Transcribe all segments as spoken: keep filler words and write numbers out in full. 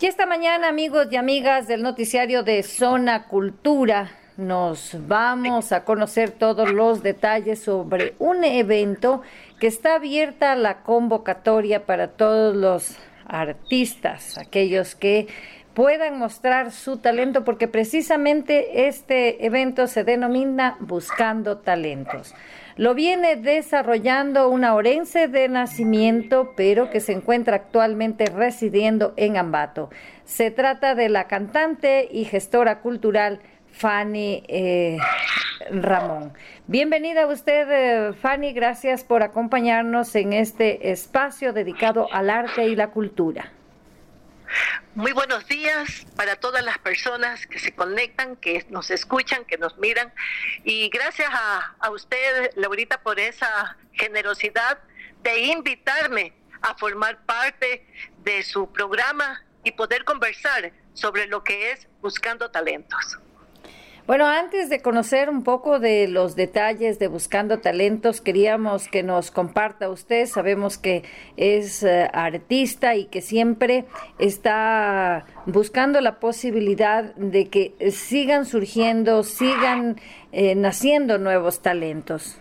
Y esta mañana, amigos y amigas del noticiario de Zona Cultura, nos vamos a conocer todos los detalles sobre un evento que está abierta la convocatoria para todos los artistas, aquellos que puedan mostrar su talento, porque precisamente este evento se denomina Buscando Talentos. Lo viene desarrollando una orense de nacimiento, pero que se encuentra actualmente residiendo en Ambato. Se trata de la cantante y gestora cultural Fanny eh, Ramón. Bienvenida a usted, eh, Fanny, gracias por acompañarnos en este espacio dedicado al arte y la cultura. Muy buenos días para todas las personas que se conectan, que nos escuchan, que nos miran. Y gracias a, a usted, Laurita, por esa generosidad de invitarme a formar parte de su programa y poder conversar sobre lo que es Buscando Talentos. Bueno, antes de conocer un poco de los detalles de Buscando Talentos, queríamos que nos comparta usted. Sabemos que es uh, artista y que siempre está buscando la posibilidad de que sigan surgiendo, sigan eh, naciendo nuevos talentos.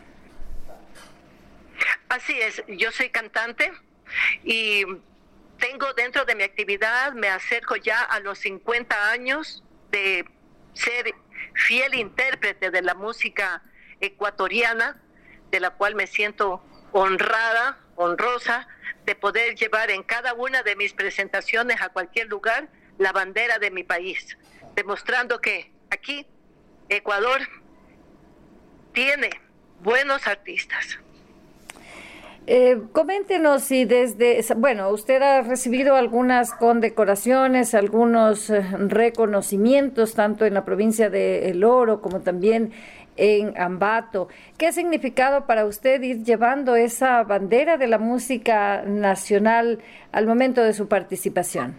Así es, yo soy cantante y tengo dentro de mi actividad, me acerco ya a los cincuenta años de ser fiel intérprete de la música ecuatoriana, de la cual me siento honrada, honrosa, de poder llevar en cada una de mis presentaciones a cualquier lugar la bandera de mi país, demostrando que aquí Ecuador tiene buenos artistas. Eh, coméntenos si desde, bueno, usted ha recibido algunas condecoraciones, algunos eh, reconocimientos, tanto en la provincia de El Oro como también en Ambato. ¿Qué ha significado para usted ir llevando esa bandera de la música nacional al momento de su participación?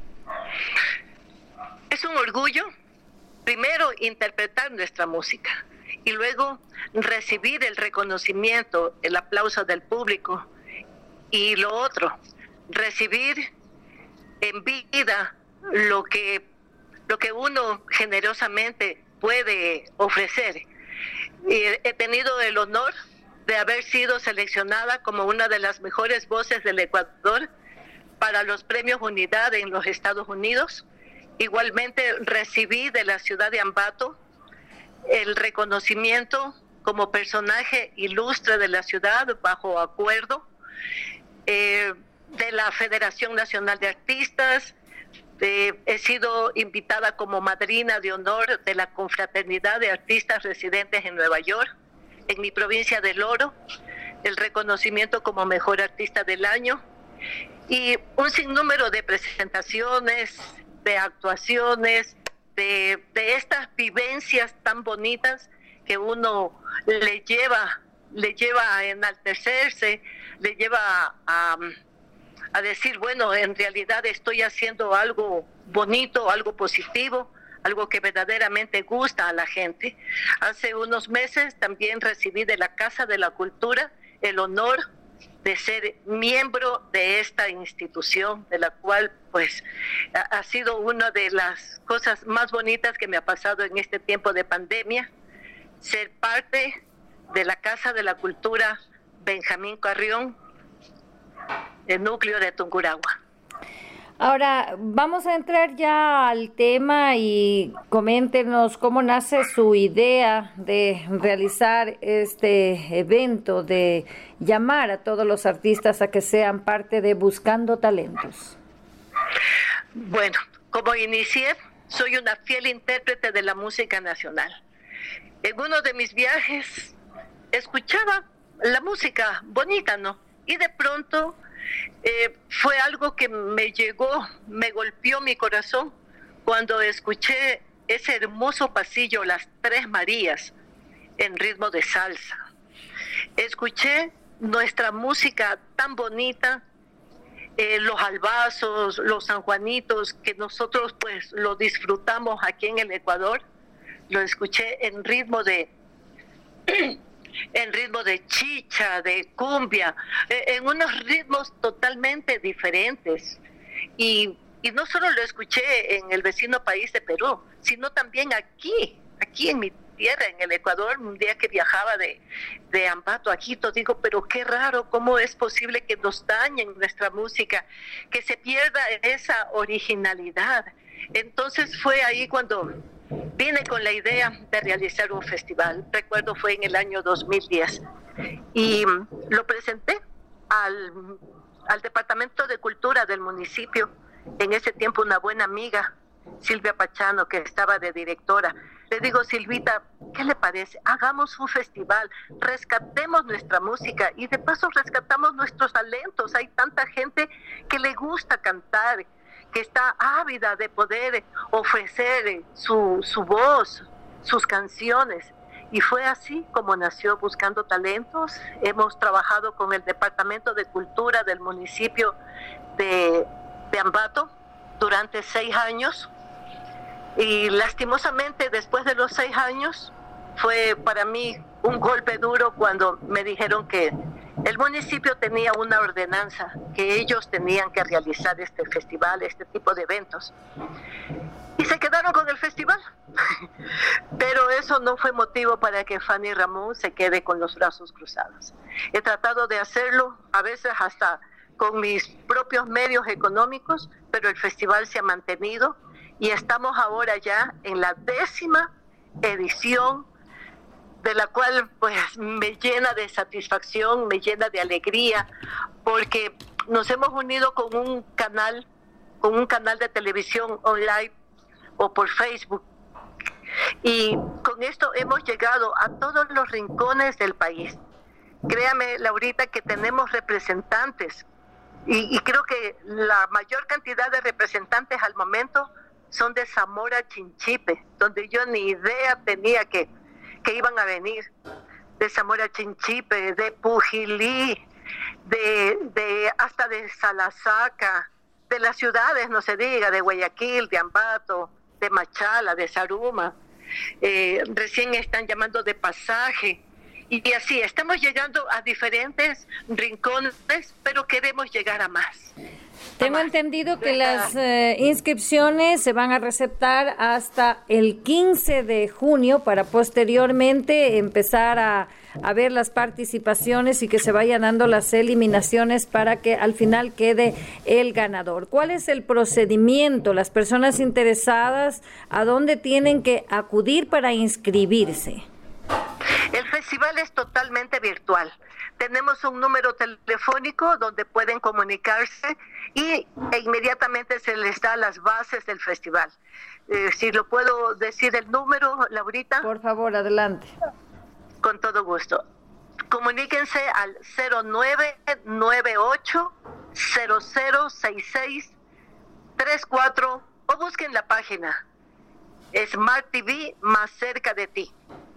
Es un orgullo, primero, interpretar nuestra música. Y luego recibir el reconocimiento, el aplauso del público. Y lo otro, recibir en vida lo que, lo que uno generosamente puede ofrecer. Y he tenido el honor de haber sido seleccionada como una de las mejores voces del Ecuador para los premios Unidad en los Estados Unidos. Igualmente recibí de la ciudad de Ambato el reconocimiento como personaje ilustre de la ciudad bajo acuerdo eh, de la Federación Nacional de Artistas. Eh, he sido invitada como madrina de honor de la Confraternidad de Artistas Residentes en Nueva York, en mi provincia del Oro, el reconocimiento como mejor artista del año y un sinnúmero de presentaciones, de actuaciones, De, de estas vivencias tan bonitas que uno le lleva, le lleva a enaltecerse, le lleva a, a decir, bueno, en realidad estoy haciendo algo bonito, algo positivo, algo que verdaderamente gusta a la gente. Hace unos meses también recibí de la Casa de la Cultura el honor de ser miembro de esta institución, de la cual pues ha, ha sido una de las cosas más bonitas que me ha pasado en este tiempo de pandemia, ser parte de la Casa de la Cultura Benjamín Carrión, el núcleo de Tungurahua. Ahora, vamos a entrar ya al tema y coméntenos cómo nace su idea de realizar este evento, de llamar a todos los artistas a que sean parte de Buscando Talentos. Bueno, como inicié, soy una fiel intérprete de la música nacional. En uno de mis viajes escuchaba la música bonita, ¿no? Y de pronto Eh, fue algo que me llegó, me golpeó mi corazón cuando escuché ese hermoso pasillo, las Tres Marías, en ritmo de salsa. Escuché nuestra música tan bonita, eh, los albazos, los sanjuanitos, que nosotros pues lo disfrutamos aquí en el Ecuador. Lo escuché en ritmo de en ritmo de chicha, de cumbia, en unos ritmos totalmente diferentes. Y Y no solo lo escuché en el vecino país de Perú, sino también aquí, aquí en mi tierra, en el Ecuador, un día que viajaba de, de Ambato a Quito, digo, pero qué raro, ¿cómo es posible que nos dañen nuestra música, que se pierda esa originalidad? Entonces fue ahí cuando vine con la idea de realizar un festival. Recuerdo fue en el año dos mil diez y lo presenté al, al Departamento de Cultura del municipio. En ese tiempo una buena amiga, Silvia Pachano, que estaba de directora. Le digo, Silvita, ¿qué le parece? Hagamos un festival, rescatemos nuestra música y de paso rescatamos nuestros talentos. Hay tanta gente que le gusta cantar, que está ávida de poder ofrecer su, su voz, sus canciones. Y fue así como nació Buscando Talentos. Hemos trabajado con el Departamento de Cultura del municipio de, de Ambato durante seis años. Y lastimosamente después de los seis años fue para mí un golpe duro cuando me dijeron que el municipio tenía una ordenanza que ellos tenían que realizar este festival, este tipo de eventos. Y se quedaron con el festival. Pero eso no fue motivo para que Fanny Ramón se quede con los brazos cruzados. He tratado de hacerlo, a veces hasta con mis propios medios económicos, pero el festival se ha mantenido y estamos ahora ya en la décima edición, de la cual pues me llena de satisfacción, me llena de alegría, porque nos hemos unido con un canal, con un canal de televisión online o por Facebook, y con esto hemos llegado a todos los rincones del país. Créame, Laurita, que tenemos representantes, y, y creo que la mayor cantidad de representantes al momento son de Zamora Chinchipe, donde yo ni idea tenía que, que iban a venir, de Zamora Chinchipe, de Pujilí, de, de hasta de Salazaca, de las ciudades, no se diga, de Guayaquil, de Ambato, de Machala, de Zaruma, eh, recién están llamando de Pasaje, y así estamos llegando a diferentes rincones, pero queremos llegar a más. Tengo entendido que las eh, inscripciones se van a receptar hasta el quince de junio para posteriormente empezar a, a ver las participaciones y que se vayan dando las eliminaciones para que al final quede el ganador. ¿Cuál es el procedimiento? Las personas interesadas, ¿a dónde tienen que acudir para inscribirse? El festival es totalmente virtual. Tenemos un número telefónico donde pueden comunicarse y e inmediatamente se les da las bases del festival. Eh, si lo puedo decir el número, Laurita. Por favor, adelante. Con todo gusto. Comuníquense al cero nueve nueve ocho cero cero seis seis tres cuatro o busquen la página Smart T V más cerca de ti,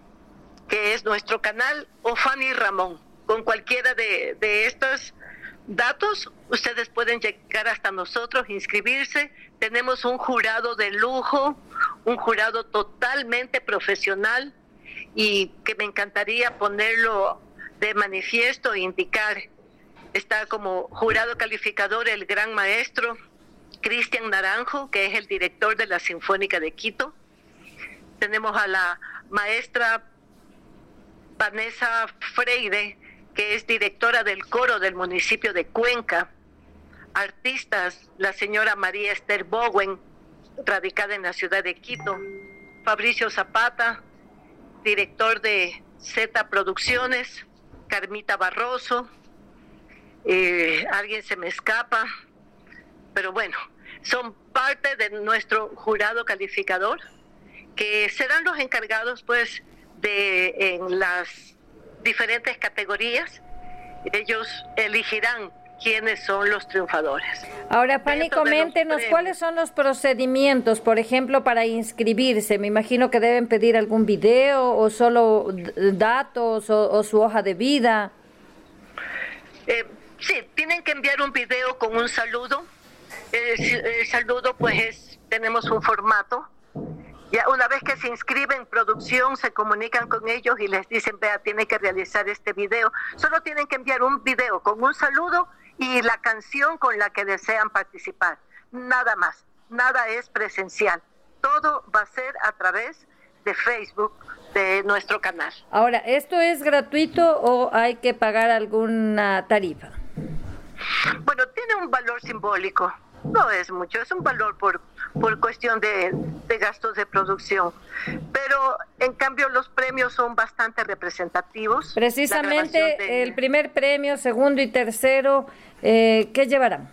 que es nuestro canal, o Fanny Ramón. Con cualquiera de, de estos datos, ustedes pueden llegar hasta nosotros, inscribirse. Tenemos un jurado de lujo, un jurado totalmente profesional y que me encantaría ponerlo de manifiesto e indicar. Está como jurado calificador el gran maestro Cristian Naranjo, que es el director de la Sinfónica de Quito. Tenemos a la maestra Vanessa Freire, que es directora del coro del municipio de Cuenca. Artistas, la señora María Esther Bowen, radicada en la ciudad de Quito. Fabricio Zapata, director de Z Producciones. Carmita Barroso, eh, alguien se me escapa, pero bueno, son parte de nuestro jurado calificador, que serán los encargados pues de en las diferentes categorías. Ellos elegirán quiénes son los triunfadores. Ahora, Fanny, coméntenos cuáles son los procedimientos, por ejemplo, para inscribirse. Me imagino que deben pedir algún video o solo datos o, o su hoja de vida. Eh, sí, tienen que enviar un video con un saludo. El, el saludo, pues, es, tenemos un formato. Ya una vez que se inscriben en producción, se comunican con ellos y les dicen, vea, tiene que realizar este video. Solo tienen que enviar un video con un saludo y la canción con la que desean participar. nada más, nada es presencial. Todo va a ser a través de Facebook, de nuestro canal. Ahora, ¿esto es gratuito o hay que pagar alguna tarifa? Bueno, tiene un valor simbólico, no es mucho, es un valor por, por cuestión de, de gastos de producción, pero en cambio los premios son bastante representativos. Precisamente de... el primer premio, segundo y tercero, eh, ¿qué llevarán?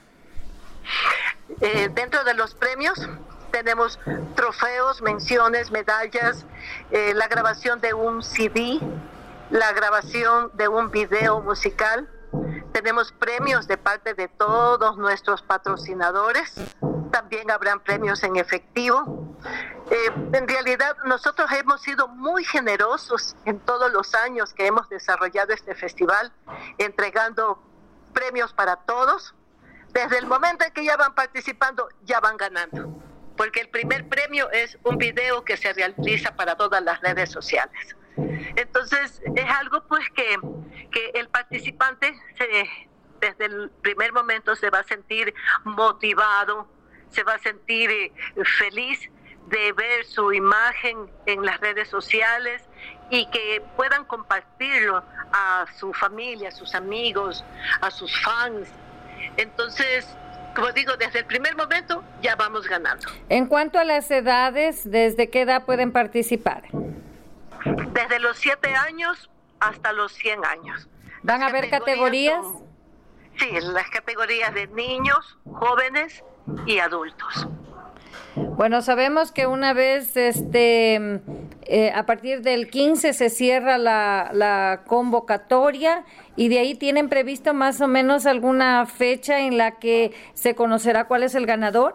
Eh, dentro de los premios tenemos trofeos, menciones, medallas, eh, la grabación de un C D, la grabación de un video musical. Tenemos premios de parte de todos nuestros patrocinadores. También habrán premios en efectivo. Eh, en realidad, nosotros hemos sido muy generosos en todos los años que hemos desarrollado este festival, entregando premios para todos. Desde el momento en que ya van participando, ya van ganando. Porque el primer premio es un video que se realiza para todas las redes sociales. Entonces, es algo pues que, que el participante se, desde el primer momento se va a sentir motivado, se va a sentir eh, feliz de ver su imagen en las redes sociales y que puedan compartirlo a su familia, a sus amigos, a sus fans. Entonces, como digo, desde el primer momento ya vamos ganando. En cuanto a las edades, ¿desde qué edad pueden participar? Desde los siete años hasta los cien años. ¿Van a haber categorías? Son, sí, las categorías de niños, jóvenes y adultos. Bueno, sabemos que una vez, este, eh, a partir del quince se cierra la, la convocatoria y de ahí tienen previsto más o menos alguna fecha en la que se conocerá cuál es el ganador.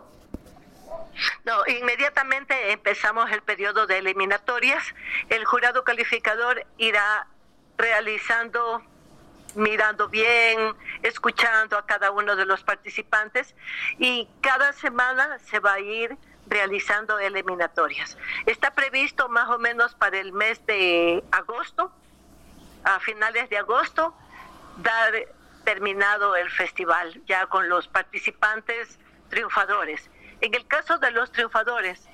No, inmediatamente empezamos el periodo de eliminatorias. El jurado calificador irá realizando, mirando bien, escuchando a cada uno de los participantes y cada semana se va a ir realizando eliminatorias. Está previsto más o menos para el mes de agosto, a finales de agosto, dar terminado el festival ya con los participantes triunfadores. En el caso de los triunfadores,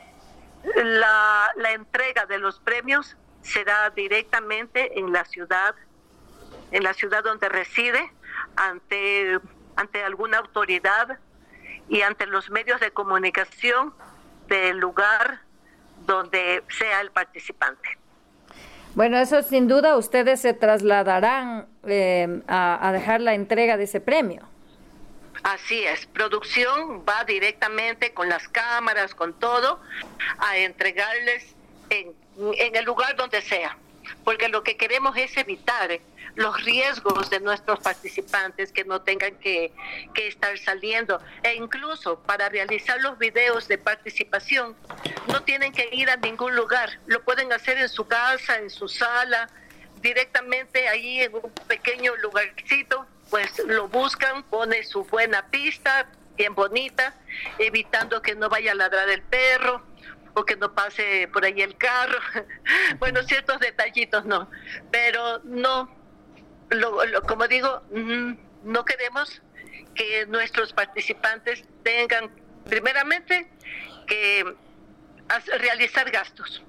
la, la entrega de los premios será directamente en la ciudad, en la ciudad donde reside, ante, ante alguna autoridad y ante los medios de comunicación del lugar donde sea el participante. Bueno, eso sin duda ustedes se trasladarán eh, a, a dejar la entrega de ese premio. Así es, producción va directamente con las cámaras, con todo, a entregarles en, en el lugar donde sea, porque lo que queremos es evitar los riesgos de nuestros participantes que no tengan que, que estar saliendo, e incluso para realizar los videos de participación no tienen que ir a ningún lugar, lo pueden hacer en su casa, en su sala, directamente ahí en un pequeño lugarcito. Pues lo buscan, pone su buena pista, bien bonita, evitando que no vaya a ladrar el perro o que no pase por ahí el carro. Bueno, ciertos detallitos no, pero no, lo, lo, como digo, no queremos que nuestros participantes tengan, primeramente, que realizar gastos,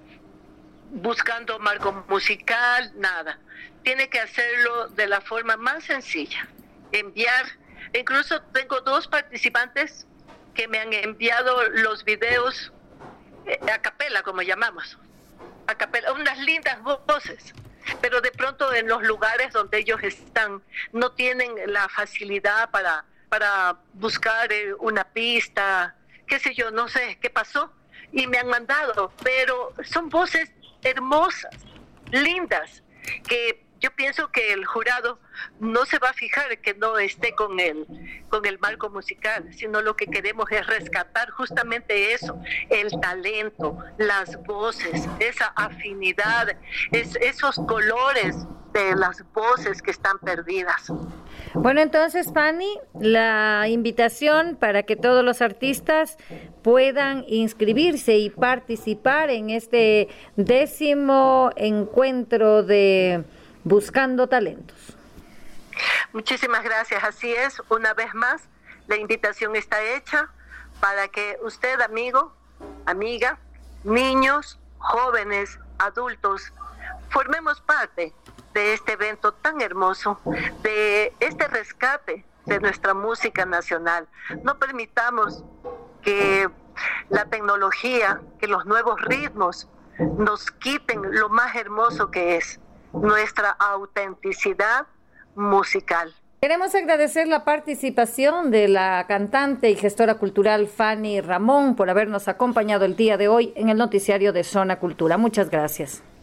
buscando marco musical, nada. Tiene que hacerlo de la forma más sencilla, enviar, incluso tengo dos participantes que me han enviado los videos eh, a capela, como llamamos, a capela, unas lindas voces, pero de pronto en los lugares donde ellos están no tienen la facilidad para, para buscar eh, una pista, qué sé yo, no sé qué pasó, y me han mandado, pero son voces hermosas, lindas, que yo pienso que el jurado no se va a fijar que no esté con el, con el marco musical, sino lo que queremos es rescatar justamente eso, el talento, las voces, esa afinidad, es, esos colores de las voces que están perdidas. Bueno, entonces, Fanny, la invitación para que todos los artistas puedan inscribirse y participar en este décimo encuentro de Buscando Talentos. Muchísimas gracias, así es, una vez más, la invitación está hecha para que usted, amigo, amiga, niños, jóvenes, adultos, formemos parte de este evento tan hermoso, de este rescate de nuestra música nacional. No permitamos que la tecnología, que los nuevos ritmos nos quiten lo más hermoso que es nuestra autenticidad musical. Queremos agradecer la participación de la cantante y gestora cultural Fanny Ramón por habernos acompañado el día de hoy en el noticiario de Zona Cultura. Muchas gracias.